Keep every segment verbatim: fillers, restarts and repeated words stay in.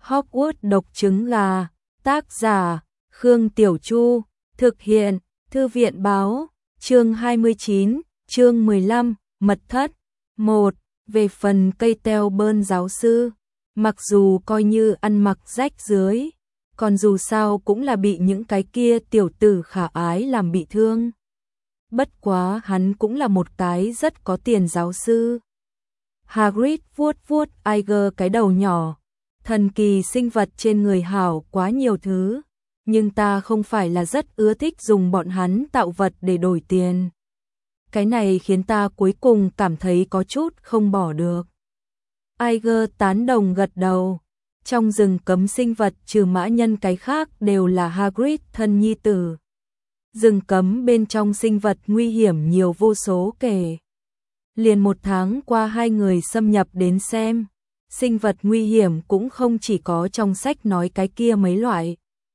Hogwarts độc trứng gà, tác giả, Khương Tiểu Chu, thực hiện, Thư viện báo, chương hai mươi chín, chương mười lăm, mật thất. một. Về phần cây teo bơn giáo sư, mặc dù coi như ăn mặc rách rưới, còn dù sao cũng là bị những cái kia tiểu tử khả ái làm bị thương. Bất quá hắn cũng là một cái rất có tiền giáo sư. Hagrid vuốt vuốt Iger cái đầu nhỏ. Thần kỳ sinh vật trên người hảo quá nhiều thứ, nhưng ta không phải là rất ưa thích dùng bọn hắn tạo vật để đổi tiền. Cái này khiến ta cuối cùng cảm thấy có chút không bỏ được. Iger tán đồng gật đầu. Trong rừng cấm sinh vật trừ mã nhân cái khác đều là Hagrid thân nhi tử. Rừng cấm bên trong sinh vật nguy hiểm nhiều vô số kể. Liền một tháng qua hai người xâm nhập đến xem. Sinh vật nguy hiểm cũng không chỉ có trong sách nói cái kia mấy loại.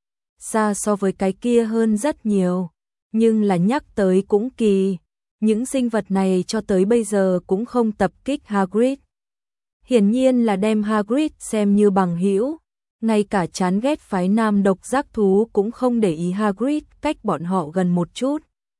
Xa so với cái kia hơn rất nhiều. Nhưng là nhắc tới cũng kỳ. Những sinh vật này cho tới bây giờ cũng không tập kích Hagrid. Hiển nhiên là đem Hagrid xem như bằng hữu. Ngay cả chán ghét phái nam độc giác thú cũng không để ý Hagrid cách bọn họ gần một chút.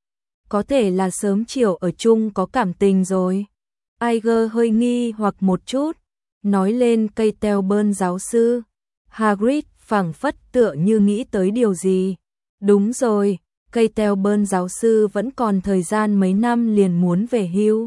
Có thể là sớm chiều ở chung có cảm tình rồi. Iger hơi nghi hoặc một chút. Nói lên cây teo bơn giáo sư. Hagrid phảng phất tựa như nghĩ tới điều gì. Đúng rồi, cây teo bơn giáo sư vẫn còn thời gian mấy năm liền muốn về hưu.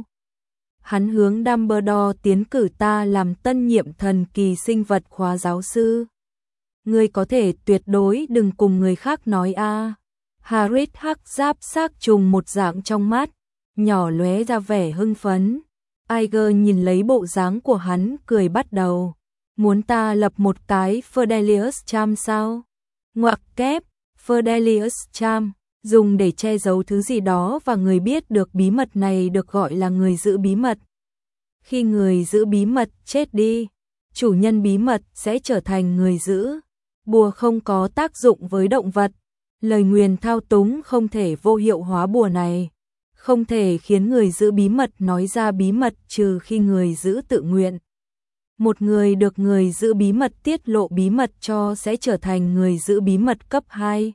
Hắn hướng Dumbledore tiến cử ta làm tân nhiệm thần kỳ sinh vật khóa giáo sư. Ngươi có thể tuyệt đối đừng cùng người khác nói a. À. Hagrid hắc giáp xác trùng một dạng trong mắt, nhỏ lóe ra vẻ hưng phấn. Iger nhìn lấy bộ dáng của hắn cười bắt đầu. Muốn ta lập một cái Ferdelius Charm sao? Ngoặc kép, Ferdelius Charm, dùng để che giấu thứ gì đó và người biết được bí mật này được gọi là người giữ bí mật. Khi người giữ bí mật chết đi, chủ nhân bí mật sẽ trở thành người giữ. Bùa không có tác dụng với động vật. Lời nguyền thao túng không thể vô hiệu hóa bùa này. Không thể khiến người giữ bí mật nói ra bí mật trừ khi người giữ tự nguyện. Một người được người giữ bí mật tiết lộ bí mật cho sẽ trở thành người giữ bí mật cấp hai.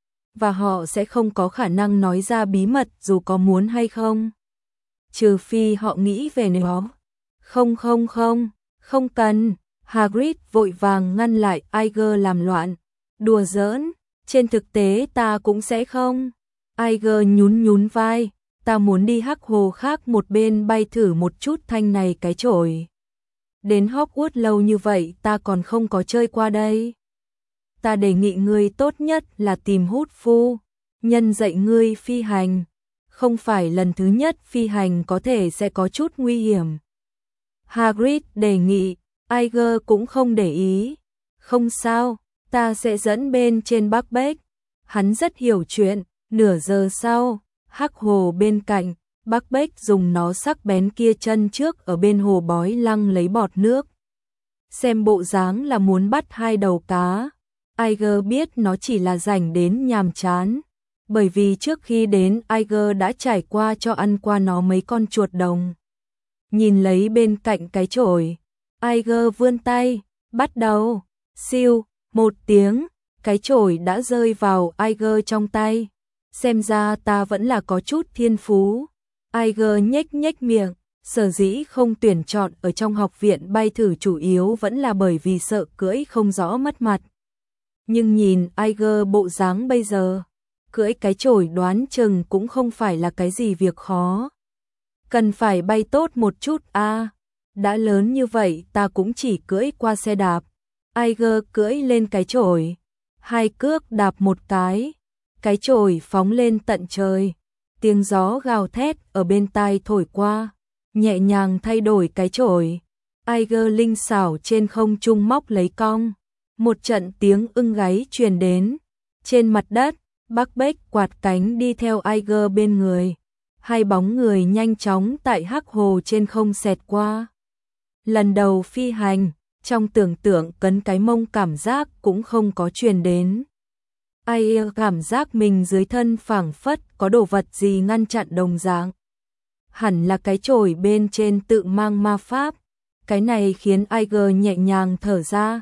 Và họ sẽ không có khả năng nói ra bí mật dù có muốn hay không. Trừ phi họ nghĩ về nó. Không không không, không cần. Hagrid vội vàng ngăn lại Iger làm loạn. Đùa giỡn, trên thực tế ta cũng sẽ không. Iger nhún nhún vai. Ta muốn đi hắc hồ khác một bên bay thử một chút thanh này cái chổi. Đến Hogwarts lâu như vậy ta còn không có chơi qua đây. Ta đề nghị ngươi tốt nhất là tìm hút phu, nhân dạy ngươi phi hành. Không phải lần thứ nhất phi hành có thể sẽ có chút nguy hiểm. Hagrid đề nghị, Iger cũng không để ý. Không sao, ta sẽ dẫn bên trên Buckbeak. Hắn rất hiểu chuyện, nửa giờ sau. Hắc hồ bên cạnh, Buckbeak dùng nó sắc bén kia chân trước ở bên hồ bói lăng lấy bọt nước. Xem bộ dáng là muốn bắt hai đầu cá. Iger biết nó chỉ là rảnh đến nhàm chán. Bởi vì trước khi đến Iger đã trải qua cho ăn qua nó mấy con chuột đồng. Nhìn lấy bên cạnh cái chổi, Iger vươn tay, bắt đầu. Siêu, một tiếng, cái chổi đã rơi vào Iger trong tay. Xem ra ta vẫn là có chút thiên phú. Iger nhếch nhếch miệng, sở dĩ không tuyển chọn ở trong học viện bay thử chủ yếu vẫn là bởi vì sợ cưỡi không rõ mất mặt. Nhưng nhìn Iger bộ dáng bây giờ, cưỡi cái chổi đoán chừng cũng không phải là cái gì việc khó. Cần phải bay tốt một chút a. À, đã lớn như vậy ta cũng chỉ cưỡi qua xe đạp. Iger cưỡi lên cái chổi, hai cước đạp một cái. Cái chổi phóng lên tận trời, tiếng gió gào thét ở bên tai thổi qua, nhẹ nhàng thay đổi cái chổi. Iger linh xảo trên không trung móc lấy cong, một trận tiếng ưng gáy truyền đến. Trên mặt đất, Buckbeak quạt cánh đi theo Iger bên người, hai bóng người nhanh chóng tại hắc hồ trên không xẹt qua. Lần đầu phi hành, trong tưởng tượng cấn cái mông cảm giác cũng không có truyền đến. Iger cảm giác mình dưới thân phảng phất có đồ vật gì ngăn chặn đồng dạng. Hẳn là cái chổi bên trên tự mang ma pháp. Cái này khiến Iger nhẹ nhàng thở ra.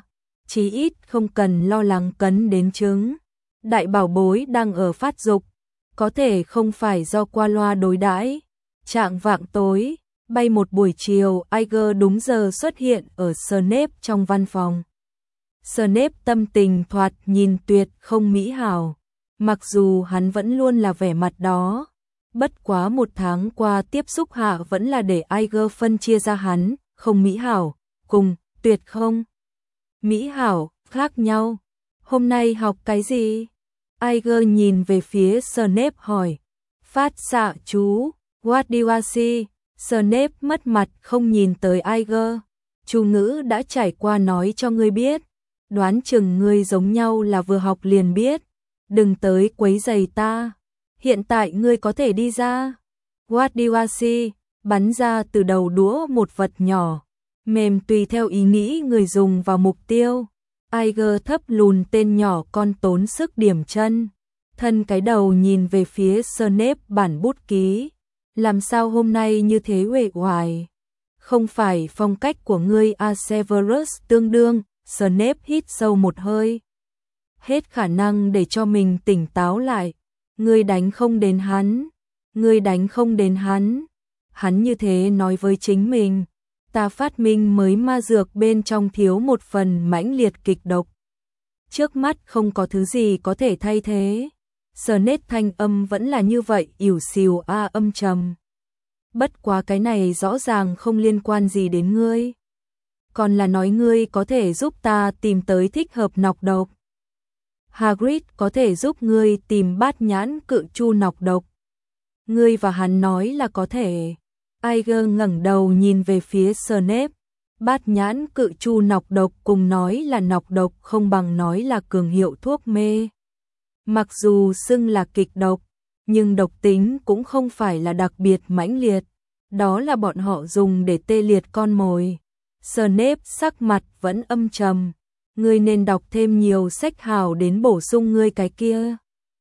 chí ít không cần lo lắng cấn đến trứng. Đại bảo bối đang ở phát dục, có thể không phải do qua loa đối đãi. Trạng vạng tối, bay một buổi chiều, Iger đúng giờ xuất hiện ở Snape trong văn phòng. Snape tâm tình thoạt nhìn tuyệt không mỹ hảo, mặc dù hắn vẫn luôn là vẻ mặt đó. Bất quá một tháng qua tiếp xúc hạ vẫn là để Iger phân chia ra hắn, không mỹ hảo, cùng, tuyệt không. Mỹ hảo, khác nhau. Hôm nay học cái gì? Iger nhìn về phía Snape hỏi. Phát xạ chú, what do I see? Snape mất mặt không nhìn tới Iger. Chú ngữ đã trải qua nói cho ngươi biết. Đoán chừng ngươi giống nhau là vừa học liền biết. Đừng tới quấy rầy ta. Hiện tại ngươi có thể đi ra. What do I see? Bắn ra từ đầu đũa một vật nhỏ. Mềm tùy theo ý nghĩ người dùng vào mục tiêu. Iger thấp lùn tên nhỏ con tốn sức điểm chân. Thân cái đầu nhìn về phía Snape bản bút ký. Làm sao hôm nay như thế uể oải? Không phải phong cách của ngươi a Severus tương đương. Snape hít sâu một hơi. Hết khả năng để cho mình tỉnh táo lại. Ngươi đánh không đến hắn. Ngươi đánh không đến hắn. Hắn như thế nói với chính mình. Ta phát minh mới ma dược bên trong thiếu một phần mãnh liệt kịch độc. Trước mắt không có thứ gì có thể thay thế. Snape thanh âm vẫn là như vậy, ỉu xìu a âm trầm. Bất quá cái này rõ ràng không liên quan gì đến ngươi. Còn là nói ngươi có thể giúp ta tìm tới thích hợp nọc độc. Hagrid có thể giúp ngươi tìm bát nhãn cự chu nọc độc. Ngươi và hắn nói là có thể. Iger ngẩng đầu nhìn về phía Snape. Bát nhãn cự chu nọc độc cùng nói là nọc độc không bằng nói là cường hiệu thuốc mê. Mặc dù xưng là kịch độc, nhưng độc tính cũng không phải là đặc biệt mãnh liệt. Đó là bọn họ dùng để tê liệt con mồi. Snape sắc mặt vẫn âm trầm. Ngươi nên đọc thêm nhiều sách hào đến bổ sung ngươi cái kia.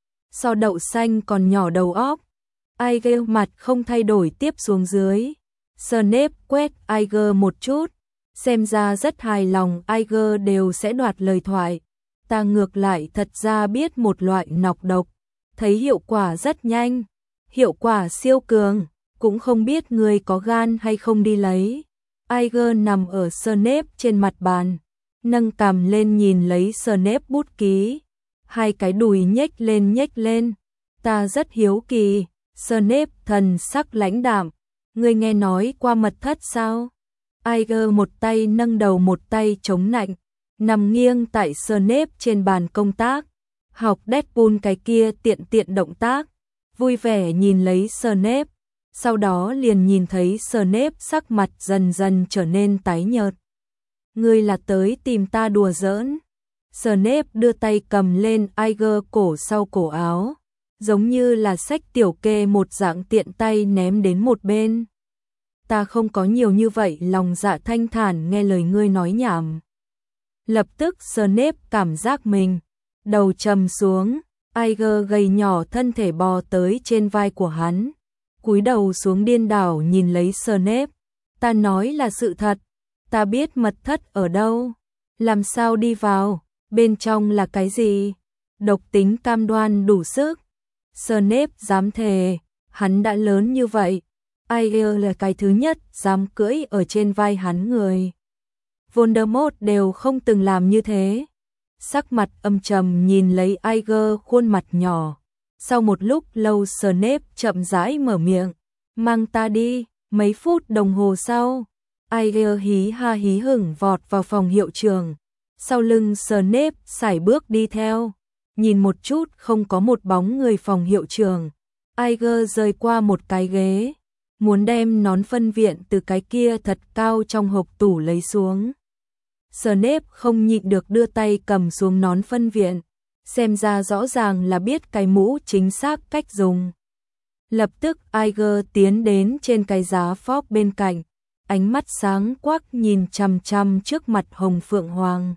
So đậu xanh còn nhỏ đầu óc. Iger mặt không thay đổi tiếp xuống dưới. Snape quét Iger một chút. Xem ra rất hài lòng Iger đều sẽ đoạt lời thoại. Ta ngược lại thật ra biết một loại nọc độc. Thấy hiệu quả rất nhanh. Hiệu quả siêu cường. Cũng không biết người có gan hay không đi lấy. Iger nằm ở Snape trên mặt bàn. Nâng cằm lên nhìn lấy Snape bút ký. Hai cái đùi nhếch lên nhếch lên. Ta rất hiếu kỳ. Snape thần sắc lãnh đạm. Ngươi nghe nói qua mật thất sao? Iger một tay nâng đầu một tay chống nạnh. Nằm nghiêng tại Snape trên bàn công tác. Học Deadpool cái kia tiện tiện động tác. Vui vẻ nhìn lấy Snape. Sau đó liền nhìn thấy Snape sắc mặt dần dần trở nên tái nhợt. Ngươi là tới tìm ta đùa giỡn. Snape đưa tay cầm lên Iger cổ sau cổ áo. Giống như là sách tiểu kê một dạng tiện tay ném đến một bên. Ta không có nhiều như vậy, lòng dạ thanh thản nghe lời ngươi nói nhảm. Lập tức Snape cảm giác mình đầu trầm xuống. Iger gầy nhỏ thân thể bò tới trên vai của hắn. Cúi đầu xuống điên đảo nhìn lấy Snape. Ta nói là sự thật. Ta biết mật thất ở đâu. Làm sao đi vào? Bên trong là cái gì? Độc tính cam đoan đủ sức. Snape dám thề. Hắn đã lớn như vậy. Iger là cái thứ nhất dám cưỡi ở trên vai hắn người. Voldemort đều không từng làm như thế. Sắc mặt âm trầm nhìn lấy Iger khuôn mặt nhỏ. Sau một lúc lâu Snape chậm rãi mở miệng. Mang ta đi. Mấy phút đồng hồ sau, Iger hí ha hí hửng vọt vào phòng hiệu trưởng. Sau lưng Snape sải bước đi theo. Nhìn một chút không có một bóng người phòng hiệu trưởng. Iger rời qua một cái ghế. Muốn đem nón phân viện từ cái kia thật cao trong hộp tủ lấy xuống. Snape không nhịn được đưa tay cầm xuống nón phân viện. Xem ra rõ ràng là biết cái mũ chính xác cách dùng. Lập tức Iger tiến đến trên cái giá phóc bên cạnh. Ánh mắt sáng quắc nhìn chằm chằm trước mặt Hồng Phượng Hoàng.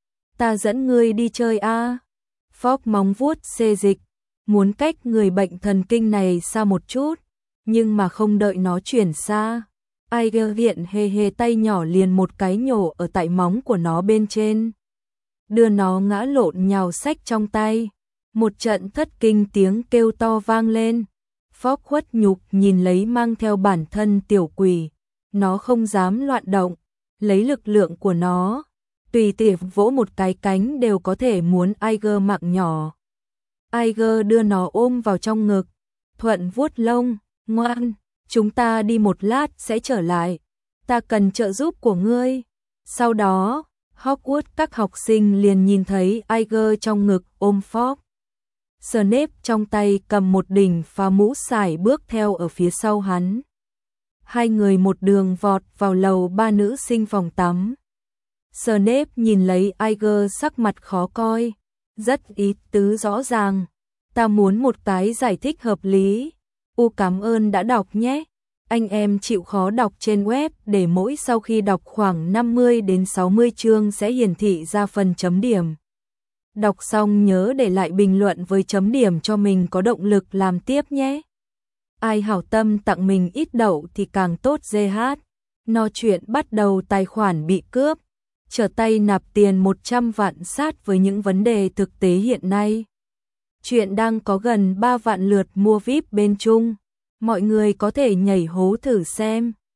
Ta dẫn ngươi đi chơi a à? Phóc móng vuốt xê dịch. Muốn cách người bệnh thần kinh này xa một chút. Nhưng mà không đợi nó chuyển xa. Iger viện hề hề tay nhỏ liền một cái nhổ ở tại móng của nó bên trên. đưa nó ngã lộn nhào sách trong tay. Một trận thất kinh tiếng kêu to vang lên. Phóc khuất nhục nhìn lấy mang theo bản thân tiểu quỷ, nó không dám loạn động, lấy lực lượng của nó, tùy tiện vỗ một cái cánh đều có thể muốn Aiger mạng nhỏ. Aiger đưa nó ôm vào trong ngực, thuận vuốt lông, ngoan, chúng ta đi một lát sẽ trở lại, ta cần trợ giúp của ngươi. Sau đó, Hogwarts các học sinh liền nhìn thấy Aiger trong ngực ôm Phóc. Snape trong tay cầm một đỉnh phá mũ sải bước theo ở phía sau hắn. Hai người một đường vọt vào lầu ba nữ sinh phòng tắm. Snape nhìn lấy Aiger sắc mặt khó coi, rất ý tứ rõ ràng. Ta muốn một cái giải thích hợp lý. U cảm ơn đã đọc nhé. Anh em chịu khó đọc trên web để mỗi sau khi đọc khoảng năm mươi đến sáu mươi chương sẽ hiển thị ra phần chấm điểm. Đọc xong nhớ để lại bình luận với chấm điểm cho mình có động lực làm tiếp nhé. Ai hảo tâm tặng mình ít đậu thì càng tốt giê hát. No chuyện bắt đầu tài khoản bị cướp, trở tay nạp tiền một trăm vạn sát với những vấn đề thực tế hiện nay. Chuyện đang có gần ba vạn lượt mua víp bên Trung. Mọi người có thể nhảy hố thử xem.